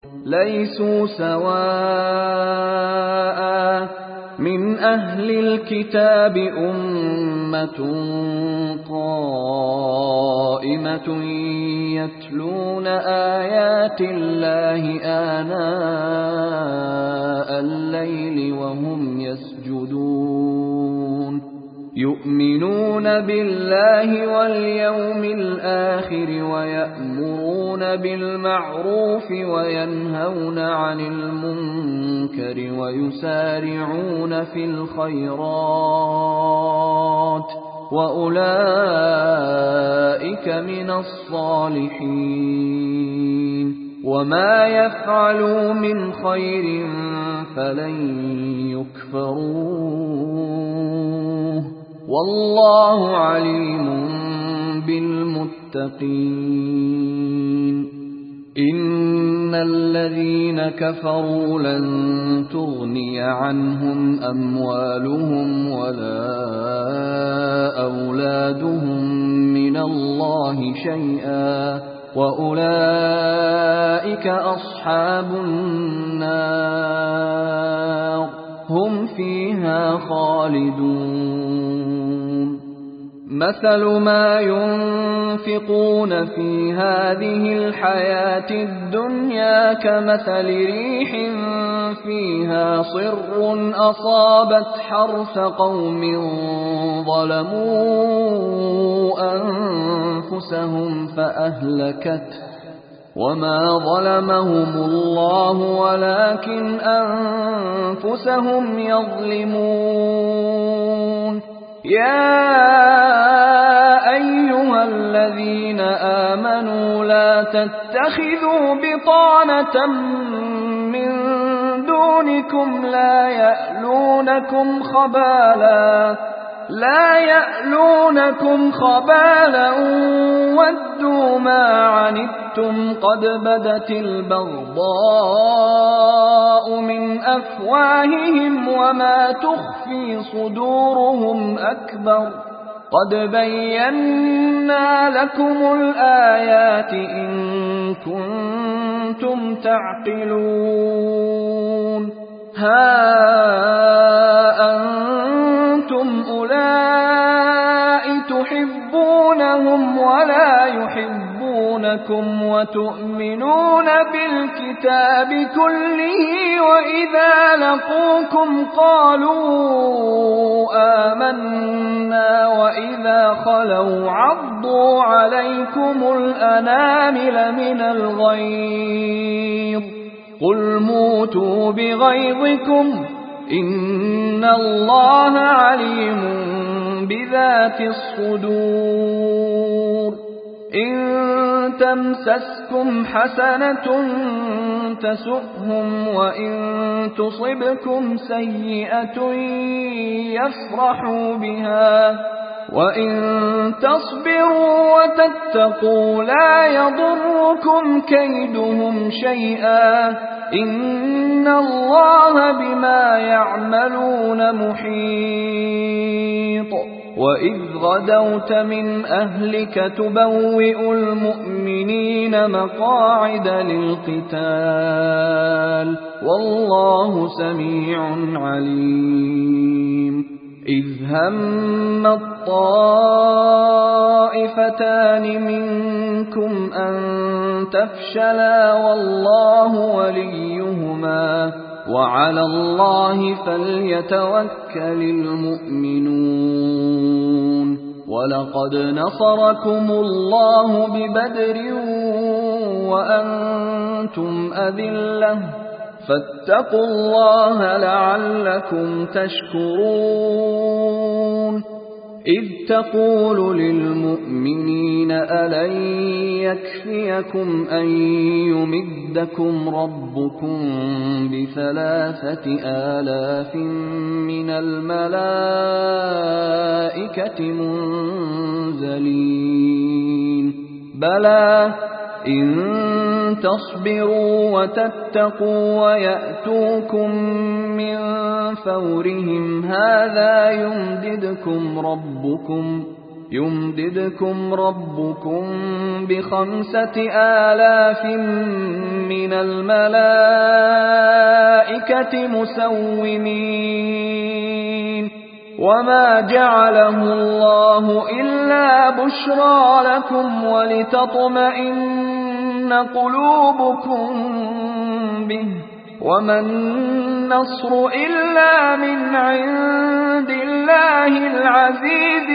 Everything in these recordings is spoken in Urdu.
ليسوا سواء من أهل الكتاب أمة قائمة يتلون آيات الله آناء الليل وهم يسجدون يؤمنون بالله واليوم الآخر ويأمرون بالمعروف وينهون عن المنكر ويسارعون في الخيرات وأولئك من الصالحين وما يفعلوا من خير فلن يكفروه والله عليم بالمتقين إن الذين كفروا لن تغني عنهم أموالهم ولا أولادهم من الله شيئا وأولئك أصحاب النار هم فيها خالدون مثل ما ينفقون في هذه الحياة الدنيا كمثل ريح فيها صر أصابت حرث قوم ظلموا أنفسهم فأهلكته وما ظلمهم الله ولكن أنفسهم يظلمون يا أيها الذين آمنوا لا تتخذوا بطانة من دونكم لا يألونكم خبالا ودوا ما عنتم قد بدت البغضاء من أفواههم وما تخفي صدورهم أكبر قد بينا لكم الآيات إن كنتم تعقلون ها أنتم أولئك تحبونهم ولا يحبونكم وتؤمنون بالكتاب كله وإذا لقوكم قالوا آمنا وإذا خلوا عضوا عليكم الأنامل من الغيظ قل موتوا بغيظكم إن الله عليم بذات الصدور إن تمسسكم حسنة تسؤهم وإن تصبكم سيئة يفرحوا بها وإن تصبروا وتتقوا لا يضركم كيدهم شيئا إن الله بما يعملون محيط وإذ غدوت من أهلك تبوئ المؤمنين مقاعد للقتال والله سميع عليم إذ هم الطائفتان منكم أن تفشلا والله وليهما وعلى الله فليتوكل المؤمنون ولقد نصركم الله ببدر وأنتم أذلة فاتقوا الله لعلكم تشكرون إذ تقول للمؤمنين ألن يكفيكم أن يمدكم ربكم ب3,000 من الملائكة منزلين بلى إن تصبروا وتتقوا ويأتوكم من فورهم هذا يمددكم ربكم يمددكم ربكم ب5000 من الملائكة مسومين وما جعله الله إلا بشرى لكم ولتطمئن قلوبكم به وما النصر إلا من عند الله العزيز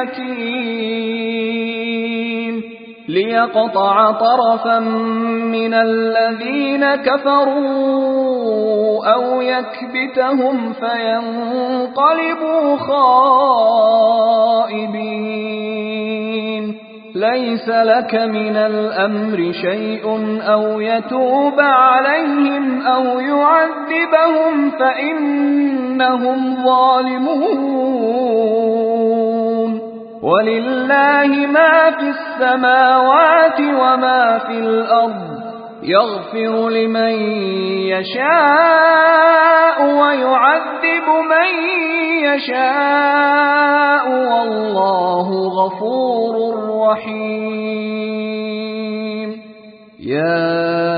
الحكيم ليقطع طرفا من الذين كفروا أو يكبتهم فينقلبوا خائبين ليس لك من الأمر شيء أو يتوب عليهم أو يعذبهم فإنهم ظالمون ولله ما في السماوات وما في الأرض يغفر لمن يشاء ويعذب من يشاء والله غفور رحيم يا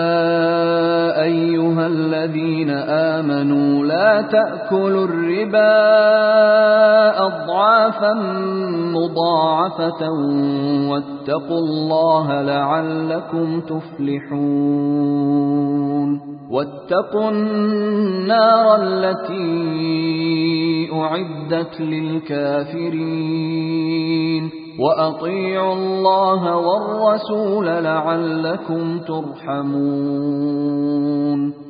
أيها الذين آمنوا لا تأكلوا الربا أضعافا مضاعفة واتقوا الله لعلكم تفلحون واتقوا النار التي أعدت للكافرين وأطيعوا الله والرسول لعلكم ترحمون